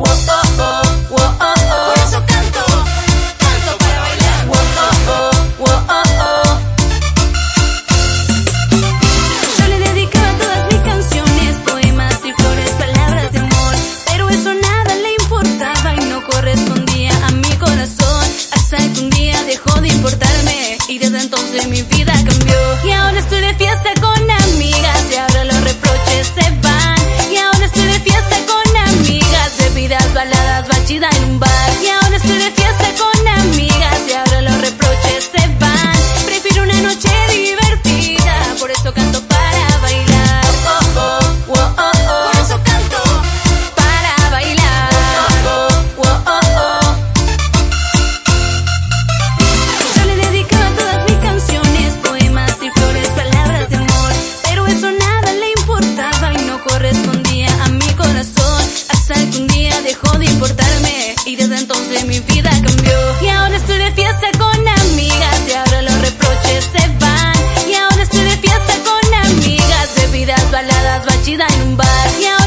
Por eso canto para bailar. Yo le dedicaba todas mis canciones, poemas y flores, palabras de amor, pero eso nada le importaba y no correspondía a mi corazón. Hasta que un día dejó de importarme y desde entonces mi vida cambió. Y ahora estoy de fiesta con amigas y ahora los reproches se van. Y ahora estoy de fiesta con amigas, bebidas, baladas, bachida en un bar. Y ahora estoy de fiesta con amigas y ahora los reproches se van. Prefiero una noche divertida, por eso canto para bailar. Por eso canto Para bailar. Yo le dedicaba todas mis canciones, poemas y flores, palabras de amor, pero eso nada le importaba y no correspondía a mi corazón. Hasta que un día dejó de importarme y desde entonces mi vida cambió. Y ahora estoy de fiesta con amigas y ahora los reproches se van. Y ahora estoy de fiesta con amigas, bebidas, baladas, bachida en un bar. Y ahora